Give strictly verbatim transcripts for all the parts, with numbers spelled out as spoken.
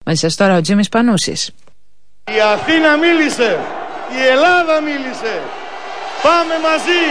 Μαζί σας τώρα ο Τζίμις Πανούσης. Η Αθήνα μίλησε, η Ελλάδα μίλησε. Πάμε μαζί,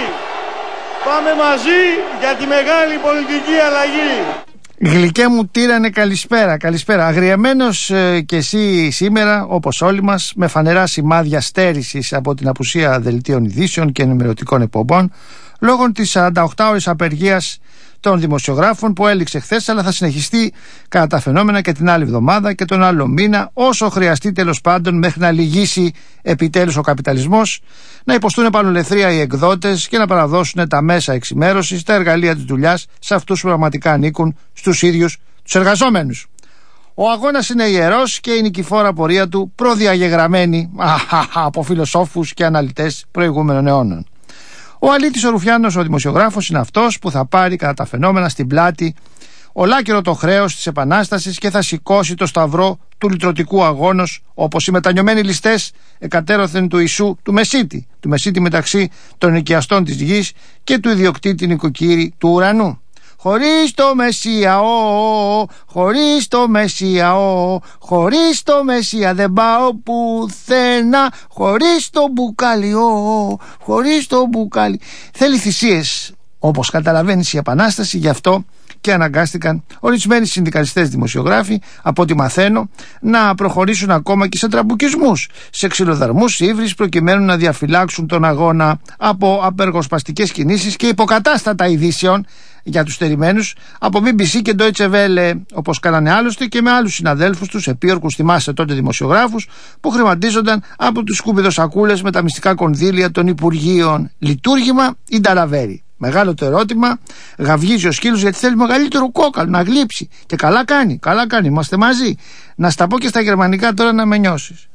πάμε μαζί για τη μεγάλη πολιτική αλλαγή. Γλυκέ μου τύρανε, καλησπέρα, καλησπέρα. Αγριεμένος ε, και εσύ σήμερα, όπως όλοι μας, με φανερά σημάδια στέρησης από την απουσία δελτίων ειδήσεων και ενημερωτικών εκπομπών, λόγω της σαρανταοκτάωρης απεργίας των δημοσιογράφων που έληξε χθες, αλλά θα συνεχιστεί κατά τα φαινόμενα και την άλλη εβδομάδα και τον άλλο μήνα, όσο χρειαστεί τέλος πάντων, μέχρι να λυγίσει επιτέλους ο καπιταλισμός, να υποστούν επανολεθρία οι εκδότες και να παραδώσουν τα μέσα εξημέρωσης, τα εργαλεία της δουλειάς σε αυτούς που πραγματικά ανήκουν στους ίδιους τους εργαζόμενους. Ο αγώνας είναι ιερός και η νικηφόρα πορεία του προδιαγεγραμμένη από φιλοσόφους και αναλυτές προηγούμενων αιώνων. Ο Αλήτης ο Ρουφιάνος, ο δημοσιογράφος, είναι αυτός που θα πάρει κατά τα φαινόμενα στην πλάτη ολάκερο το χρέος της Επανάστασης και θα σηκώσει το σταυρό του λυτρωτικού αγώνος, όπως οι μετανιωμένοι ληστές εκατέρωθεν του Ιησού του Μεσίτη, του Μεσίτη μεταξύ των οικιαστών της γης και του ιδιοκτήτη νοικοκύρη του ουρανού. Χωρίς το Μεσσία, ο, χωρίς το Μεσσία, ο, χωρίς το Μεσσία δεν πάω πουθενά, χωρίς το μπουκάλι, ο, χωρίς το μπουκάλι. Θέλει θυσίες, όπως καταλαβαίνεις, η Επανάσταση, γι' αυτό και αναγκάστηκαν ορισμένοι συνδικαλιστές δημοσιογράφοι, από ό,τι μαθαίνω, να προχωρήσουν ακόμα και σε τραμπουκισμούς, σε ξυλοδαρμούς ύβρις, προκειμένου να διαφυλάξουν τον αγώνα από απεργοσπαστικές κινήσεις και υποκατάστατα ειδήσεων για τους στερημένους από μπι μπι σι και Deutsche Welle, όπως κάνανε άλλωστε και με άλλους συναδέλφους τους επίορκους, θυμάστε τότε, δημοσιογράφους που χρηματίζονταν από τους σκουπιδοσακούλες με τα μυστικά κονδύλια των Υπουργείων. Λειτουργήμα ή νταλαβέρι? Μεγάλο το ερώτημα. Γαυγίζει ο σκύλος γιατί θέλει μεγαλύτερο κόκαλο να γλύψει. Και καλά κάνει, καλά κάνει, είμαστε μαζί. Να στα πω και στα γερμανικά τώρα να με νιώσεις.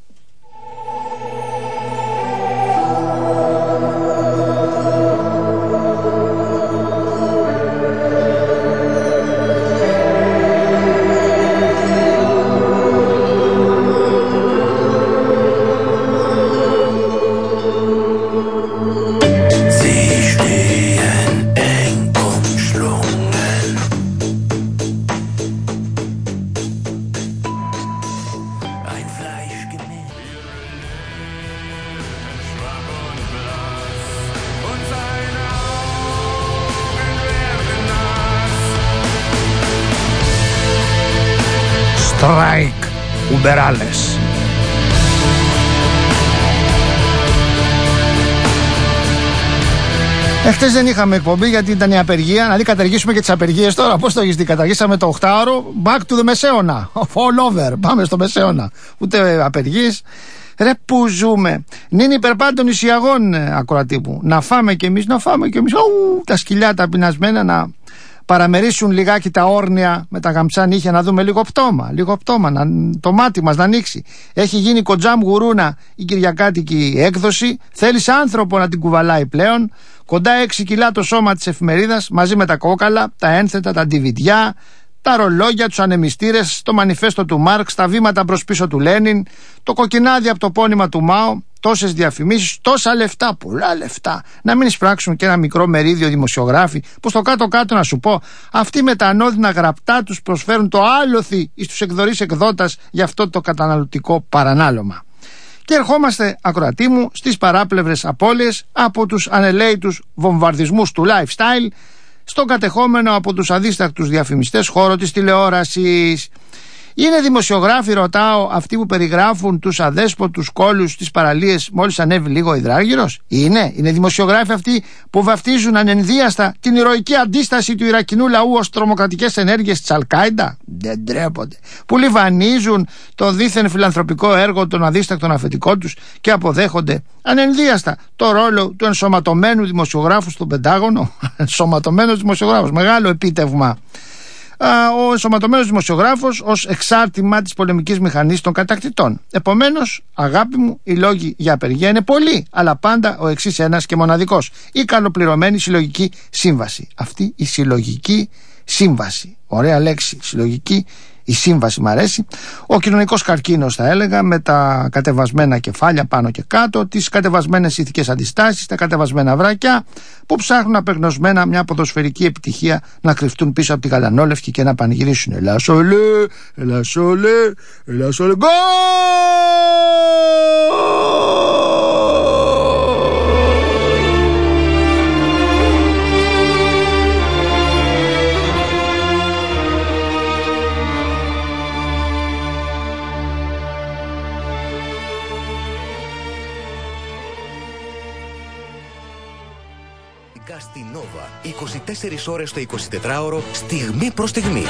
Strike Uberales. Εχθές δεν είχαμε εκπομπή γιατί ήταν η απεργία. Να δει, καταργήσουμε και τις απεργίες τώρα. Πώς το έχεις δει? Καταργήσαμε το οκτάωρο. Back to the Μεσαίωνα. All over. Πάμε στο Μεσαίωνα. Ούτε απεργίες. Ρε που ζούμε. Νυν υπερπάντων ισιαγών, ακροατή μου. Να φάμε κι εμείς, να φάμε κι εμείς. Ου, τα σκυλιά τα πεινασμένα να παραμερίσουν λιγάκι τα όρνια με τα γαμψά νύχια, να δούμε λίγο πτώμα, λίγο πτώμα, να, το μάτι μας να ανοίξει. Έχει γίνει κοντζάμ γουρούνα η κυριακάτικη έκδοση, θέλεις άνθρωπο να την κουβαλάει πλέον. Κοντά έξι κιλά το σώμα της εφημερίδας, μαζί με τα κόκαλα, τα ένθετα, τα ντιβιντιά, τα ρολόγια, τους ανεμιστήρες, το μανιφέστο του Μάρξ, τα βήματα προς πίσω του Λένιν, το κοκκινάδι από το πόνημα του Μάο, τόσες διαφημίσεις, τόσα λεφτά, πολλά λεφτά. Να μην εισπράξουν και ένα μικρό μερίδιο δημοσιογράφοι που στο κάτω-κάτω, να σου πω, αυτοί με τα ανώδυνα γραπτά τους προσφέρουν το άλοθη εις τους εκδορείς εκδότας για αυτό το καταναλωτικό παρανάλωμα. Και ερχόμαστε, ακροατή μου, στις παράπλευρες απώλειες από τους ανελαίητους βομβαρδισμούς του lifestyle στον κατεχόμενο από τους αδίστακτους διαφημιστές χώρο της τηλεόρασης. Είναι δημοσιογράφοι, ρωτάω, αυτοί που περιγράφουν τους αδέσποτους κόλους της παραλίες μόλις ανέβει λίγο ο υδράργυρος? Είναι, είναι δημοσιογράφοι αυτοί που βαφτίζουν ανενδίαστα την ηρωική αντίσταση του Ιρακινού λαού ως τρομοκρατικές ενέργειες της Αλκάιντα? Δεν τρέπονται. Που λιβανίζουν το δίθεν φιλανθρωπικό έργο των αδίστακτων αφεντικών τους και αποδέχονται ανενδίαστα το ρόλο του ενσωματωμένου δημοσιογράφου στον Πεντάγωνο? Ενσωματωμένος δημοσιογράφος, μεγάλο επίτευγμα. Ο ενσωματωμένος δημοσιογράφος ως εξάρτημα της πολεμικής μηχανής των κατακτητών. Επομένως, αγάπη μου, οι λόγοι για απεργία είναι πολλοί, αλλά πάντα ο εξής ένας και μοναδικός: η καλοπληρωμένη συλλογική σύμβαση. Αυτή η συλλογική σύμβαση, ωραία λέξη, συλλογική, η σύμβαση μ' αρέσει. Ο κοινωνικός καρκίνος, θα έλεγα, με τα κατεβασμένα κεφάλια πάνω και κάτω, τις κατεβασμένες ηθικές αντιστάσεις, τα κατεβασμένα βράκια που ψάχνουν απεγνωσμένα μια ποδοσφαιρική επιτυχία να κρυφτούν πίσω από τη γαλανόλευκη και να πανηγυρίσουν. Ελά σολέ, ελά σολέ, ελά σολέ, γκολ! Στη Νόβα, είκοσι τέσσερις ώρες το εικοσιτετράωρο, στιγμή προς στιγμή.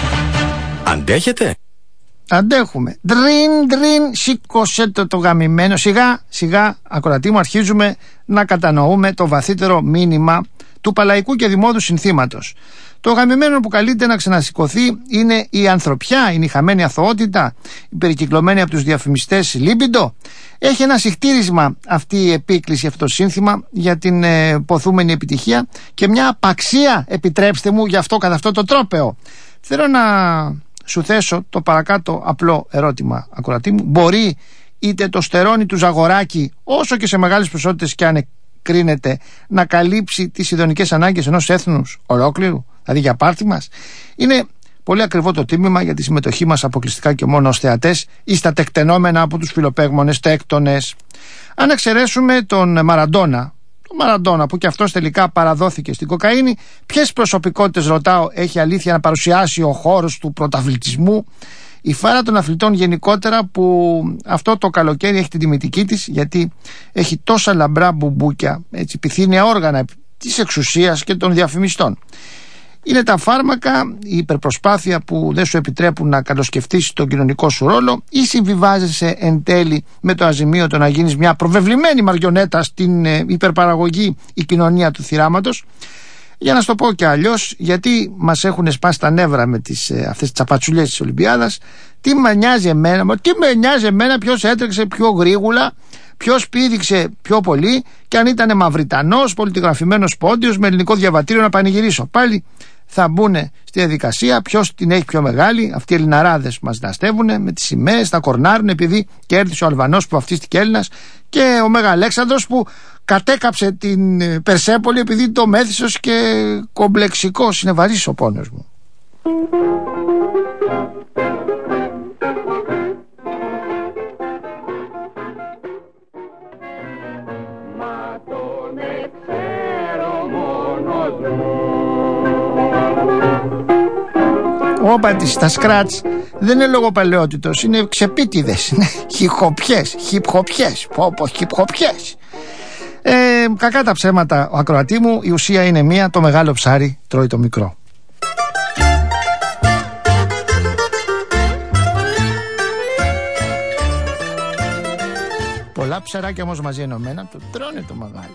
Αντέχετε? Αντέχουμε. Ντριν, ντριν, σήκωσε το το γαμημένο. Σιγά, σιγά, ακροατή μου, αρχίζουμε να κατανοούμε το βαθύτερο μήνυμα του παλαϊκού και δημόδου συνθήματος. Το γαμημένο που καλείται να ξανασηκωθεί είναι η ανθρωπιά, είναι η χαμένη αθωότητα, η περικυκλωμένη από τους διαφημιστές λίμπιντο. Έχει ένα συχτήρισμα αυτή η επίκληση, αυτό το σύνθημα για την ε, ποθούμενη επιτυχία και μια απαξία, επιτρέψτε μου, για αυτό κατά αυτό το τρόπαιο. Θέλω να σου θέσω το παρακάτω απλό ερώτημα, ακροατή μου. Μπορεί είτε το στερόνι του Ζαγοράκη, όσο και σε μεγάλες ποσότητες και αν κρίνεται, να καλύψει τις ειδονικές ανάγκες ενός έθνους ολόκληρου, δηλαδή για πάρτι μας? Είναι πολύ ακριβό το τίμημα για τη συμμετοχή μας αποκλειστικά και μόνο ως θεατές ή στα τεκτενόμενα από τους φιλοπαίγμονες τέκτονες. Αν εξαιρέσουμε τον Μαραντόνα, τον Μαραντόνα που και αυτός τελικά παραδόθηκε στην κοκαίνη, ποιες προσωπικότητες, ρωτάω, έχει αλήθεια να παρουσιάσει ο χώρος του πρωταθλητισμού? Η φάρα των αθλητών γενικότερα, που αυτό το καλοκαίρι έχει την τιμητική της, γιατί έχει τόσα λαμπρά μπουμπούκια, έτσι, πυθύνια όργανα της εξουσίας και των διαφημιστών. Είναι τα φάρμακα, η υπερπροσπάθεια που δεν σου επιτρέπουν να καλοσκεφτείς τον κοινωνικό σου ρόλο, ή συμβιβάζεσαι εν τέλει με το αζημίωτο να γίνεις μια προβεβλημένη μαριονέτα στην ε, υπερπαραγωγή η κοινωνία του θυράματος? Για να σου το πω και αλλιώς, γιατί μας έχουν σπάσει τα νεύρα με τις, ε, αυτές τις τσαπατσουλιές της Ολυμπιάδας. Τι με νοιάζει εμένα, τι με νοιάζει εμένα ποιος έτρεξε πιο γρήγορα, ποιος πήδηξε πιο πολύ, και αν ήταν μαυριτανός, πολιτιγραφημένος πόντιος με ελληνικό διαβατήριο να πανηγυρίσω. Πάλι θα μπουν στη διαδικασία ποιος την έχει πιο μεγάλη. Αυτοί οι Ελληναράδες μας δαστεύουν με τις σημαίες, θα κορνάρουν επειδή κέρδισε ο Αλβανός που βαφτίστηκε Έλληνας, και ο Μέγα Αλέξανδρος που κατέκαψε την Περσέπολη επειδή το μέθησος και κομπλεξικός. Είναι βαρύς ο πόνος μου. Όπα της, τα σκράτς δεν είναι λόγω παλαιότητος, είναι ξεπίτιδες, είναι χιχοπιές, χιπχοπιές, πω πω χιπχοπιές. Ε, κακά τα ψέματα, ο ακροατή μου, η ουσία είναι μία: το μεγάλο ψάρι τρώει το μικρό. Πολλά ψαράκια όμως μαζί ενωμένα το τρώνε το μεγάλο.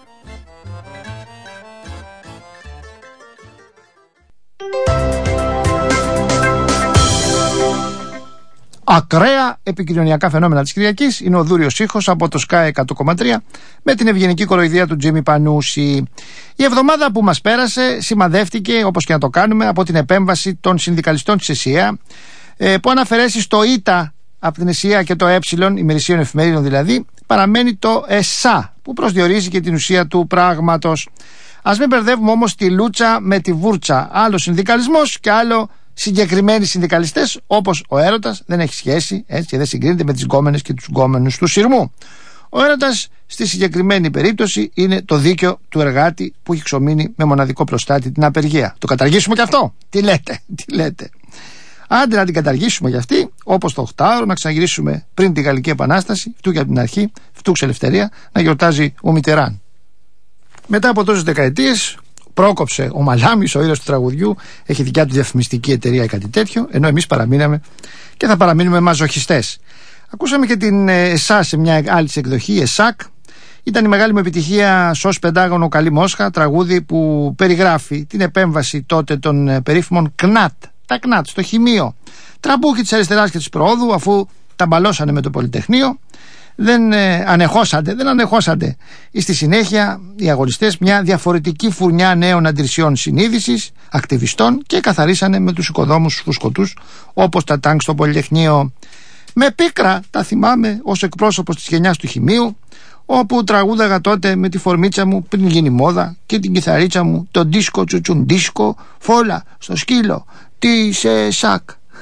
Ακραία επικοινωνιακά φαινόμενα της Κυριακής είναι ο Δούριος ήχος από το Sky εκατό κόμμα τρία με την ευγενική κοροϊδία του Τζίμι Πανούση. Η εβδομάδα που μας πέρασε σημαδεύτηκε, όπως και να το κάνουμε, από την επέμβαση των συνδικαλιστών της ΕΣΥΑ, που αν αφαιρέσει το ΙΤΑ από την ΕΣΥΑ και το Ε, ημερησίων εφημερίδων δηλαδή, παραμένει το ΕΣΑ, που προσδιορίζει και την ουσία του πράγματος. Ας μην μπερδεύουμε όμως τη λούτσα με τη βούρτσα. Άλλο συνδικαλισμός και άλλο συγκεκριμένοι συνδικαλιστές, όπως ο έρωτας δεν έχει σχέση, έτσι, και δεν συγκρίνεται με τις γκόμενες και τους γκόμενους του σειρμού. Ο έρωτας στη συγκεκριμένη περίπτωση είναι το δίκαιο του εργάτη που έχει ξομείνει με μοναδικό προστάτη την απεργία. Το καταργήσουμε και αυτό? Τι λέτε, τι λέτε? Άντε να την καταργήσουμε κι αυτή, όπως το οκτάωρο, να ξαναγυρίσουμε πριν τη Γαλλική Επανάσταση, φτού και από την αρχή, φτούξε ελευθερία, να γιορτάζει ο Μιτεράν. Μετά από τόσες δεκαετίες, πρόκοψε ο Μαλάμης, ο ήρωας του τραγουδιού, έχει δικιά του διαφημιστική εταιρεία ή κάτι τέτοιο, ενώ εμείς παραμείναμε και θα παραμείνουμε μαζοχιστές. Ακούσαμε και την ΕΣΑ σε μια άλλη εκδοχή, ΕΣΑΚ. Ήταν η μεγάλη μου επιτυχία «Σως πεντάγωνο καλή Μόσχα», τραγούδι που περιγράφει την επέμβαση τότε των περίφημων ΚΝΑΤ, τα ΚΝΑΤ στο χημείο, τραμπούχοι της αριστεράς και της προόδου, αφού τα μπαλώσανε με το Πολυτεχνείο, δεν ε, ανεχώσανται, δεν ανεχώσανται. Στη συνέχεια οι αγωνιστές μια διαφορετική φουρνιά νέων αντρισιών συνείδησης, ακτιβιστών, και καθαρίσανε με τους οικοδόμους φουσκωτούς όπως τα τάγκ στο Πολυτεχνείο. Με πίκρα τα θυμάμαι ως εκπρόσωπος της γενιάς του Χημείου, όπου τραγούδαγα τότε με τη φορμίτσα μου πριν γίνει μόδα και την κιθαρίτσα μου το δίσκο τσουτσουντίσκο, φόλα στο σκύλο της ε, σακ.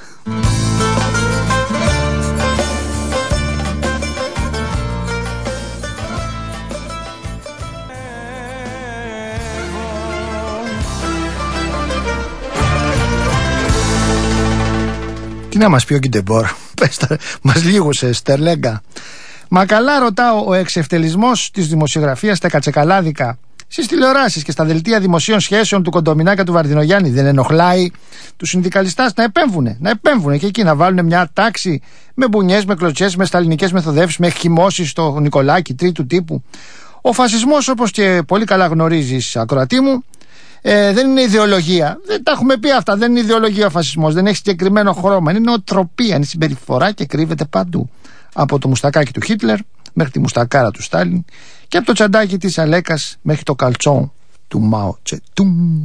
Τι να μας πει ο Κιντεμπόρ, μας λίγωσε Στερλέγκα. Μα καλά, ρωτάω, ο εξευτελισμός της δημοσιογραφίας στα κατσεκαλάδικα, στις τηλεοράσεις και στα δελτία δημοσίων σχέσεων του Κοντομινάκα του Βαρδινογιάννη δεν ενοχλάει τους συνδικαλιστάς να επέμβουνε, να επέμβουνε και εκεί να βάλουν μια τάξη με μπουνιές, με κλωτσιές, με σταλινικές μεθοδεύσεις, με χυμώσεις στο Νικολάκη τρίτου τύπου? Ο φασισμός, όπως και πολύ καλά γνωρίζεις, ακροατή μου, Ε, δεν είναι ιδεολογία. Δεν τα έχουμε πει αυτά. Δεν είναι ιδεολογία ο φασισμός. Δεν έχει συγκεκριμένο χρώμα. Είναι νοοτροπία, είναι συμπεριφορά και κρύβεται παντού. Από το μουστακάκι του Χίτλερ μέχρι τη μουστακάρα του Στάλιν και από το τσαντάκι της Αλέκας μέχρι το καλτσόν του Μάο Τσετούν.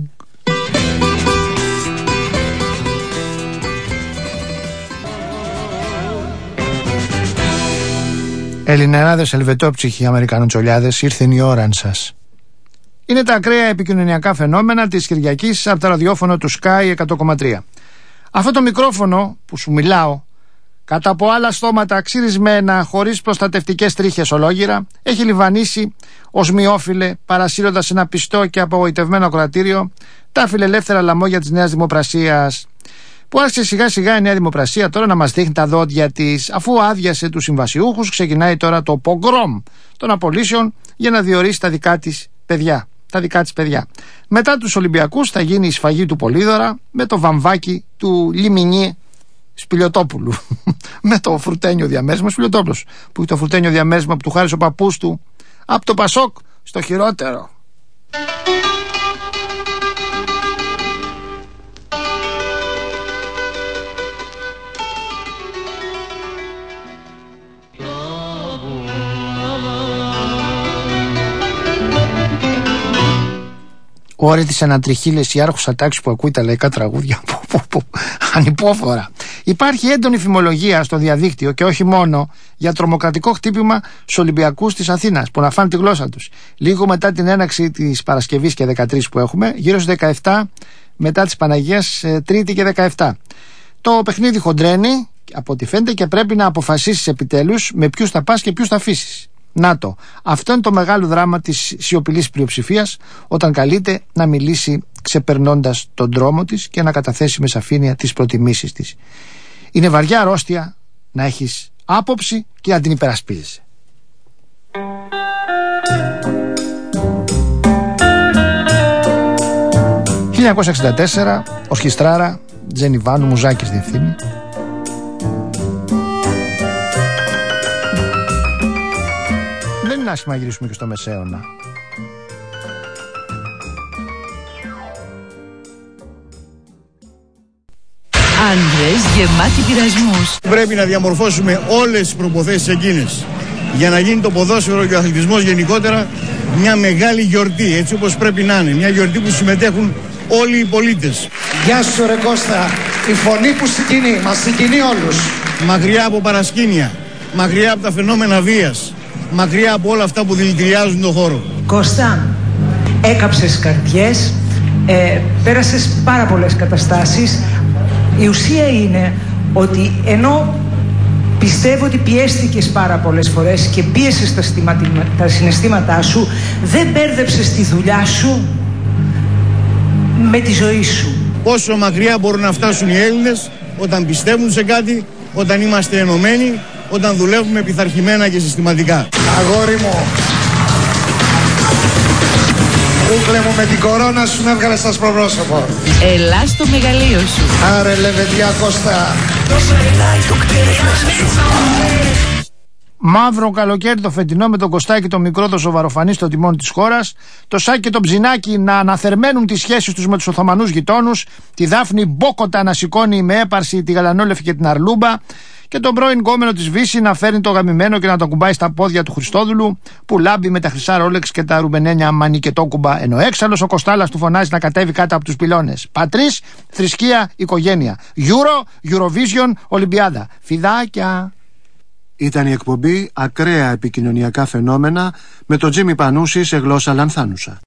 Ελληνεράδες, ελβετόψυχοι, Αμερικανοτσολιάδες, ήρθε η ώρα σας. Είναι τα ακραία επικοινωνιακά φαινόμενα της Κυριακής από το ραδιόφωνο του Sky εκατό κόμμα τρία. Αυτό το μικρόφωνο που σου μιλάω, κατά από άλλα στόματα ξυρισμένα, χωρίς προστατευτικές τρίχες ολόγυρα, έχει λιβανίσει ως μειόφιλε, παρασύροντας ένα πιστό και απογοητευμένο ακροατήριο τα φιλελεύθερα λαμόγια της Νέας Δημοπρασίας, που άρχισε σιγά σιγά η Νέα Δημοπρασία τώρα να μας δείχνει τα δόντια της, αφού άδειασε τους συμβασιούχους. Ξεκινάει τώρα το πογκρόμ των απολύσεων για να διορίσει τα δικά της παιδιά. Τα δικά της παιδιά. Μετά τους Ολυμπιακούς θα γίνει η σφαγή του Πολύδωρα με το βαμβάκι του Λιμινί Σπηλιοτόπουλου. Με το φρουτένιο διαμέρισμα Σπηλιοτόπουλος, που έχει το φρουτένιο διαμέρισμα που του χάρισε ο παππούς του από το Πασόκ στο χειρότερο. Ωρε της ανατριχίλες η άρχουσα τάξη που ακούει τα λαϊκά τραγούδια. Ανυπόφορα. Υπάρχει έντονη φημολογία στο διαδίκτυο και όχι μόνο για τρομοκρατικό χτύπημα στους Ολυμπιακούς της Αθήνας που να φάνε τη γλώσσα τους. Λίγο μετά την έναξη της Παρασκευής και δεκατρείς που έχουμε, γύρω στις δεκαεπτά μετά της Παναγίας, Τρίτη και δεκαεπτά. Το παιχνίδι χοντρένει από ό,τι φαίνεται και πρέπει να αποφασίσεις επιτέλους με ποιους θα πας και ποιους θα αφήσεις. Να το. Αυτό είναι το μεγάλο δράμα της σιωπηλής πλειοψηφίας όταν καλείται να μιλήσει ξεπερνώντας τον δρόμο της και να καταθέσει με σαφήνεια τις προτιμήσεις της. Είναι βαριά αρρώστια να έχεις άποψη και να την υπερασπίζεσαι. χίλια εννιακόσια εξήντα τέσσερα, ορχιστράρα, Τζενιβάνου, Μουζάκης διευθύνει. Δεν είναι άσχημα να γυρίσουμε και στο Μεσαίωνα. Άντρες γεμάτοι πειρασμούς. Πρέπει να διαμορφώσουμε όλες τις προποθέσεις εκείνες για να γίνει το ποδόσφαιρο και ο αθλητισμός γενικότερα μια μεγάλη γιορτή, έτσι όπως πρέπει να είναι. Μια γιορτή που συμμετέχουν όλοι οι πολίτες. Γεια σου ρε Κώστα, η φωνή που συγκινεί, μας συγκινεί όλους. Μακριά από παρασκήνια, μακριά από τα φαινόμενα βίας, μακριά από όλα αυτά που δηλητηριάζουν τον χώρο. Κώστα, έκαψες καρδιές, ε, πέρασες πάρα πολλές καταστάσεις. Η ουσία είναι ότι ενώ πιστεύω ότι πιέστηκες πάρα πολλές φορές και πίεσες τα, τα συναισθήματά σου, δεν μπέρδεψες τη δουλειά σου με τη ζωή σου. Πόσο μακριά μπορούν να φτάσουν οι Έλληνες όταν πιστεύουν σε κάτι, όταν είμαστε ενωμένοι, όταν δουλεύουμε πειθαρχημένα και συστηματικά. Αγόρι μου, κούκλε μου, με την κορώνα σου με έβγαλες στα σπροπρόσωπο. Ελά στο μεγαλείο σου. Άρε λεβεντιά Κώστα. Μιλάει το κτίνος μέσα σου. Μαύρο καλοκαίρι το φετινό με τον Κωστάκη το μικρό το σοβαροφανή στο τιμόνι της χώρας, το Σάκη και τον Ψινάκη να αναθερμαίνουν τις σχέσεις τους με τους Οθωμανούς γειτόνους, τη Δάφνη Μπόκοτα να σηκώνει με έπαρση τη Γαλανόλευκη και την Αρλούμπα Και τον πρώην γκόμενο της Βύση να φέρνει το γαμημένο και να τον κουμπάει στα πόδια του Χριστόδουλου, που λάμπει με τα χρυσά ρόλεξ και τα ρουμπενένια μανικετόκουμπα, ενώ έξαλλος ο Κοστάλας του φωνάζει να κατέβει κάτω από τους πυλώνες. Πατρίς, θρησκεία, οικογένεια. Euro, Eurovision, Ολυμπιάδα. Φιδάκια. Ήταν η εκπομπή «Ακραία επικοινωνιακά φαινόμενα» με τον Τζίμι Πανούση σε γλώσσα λανθάνουσα.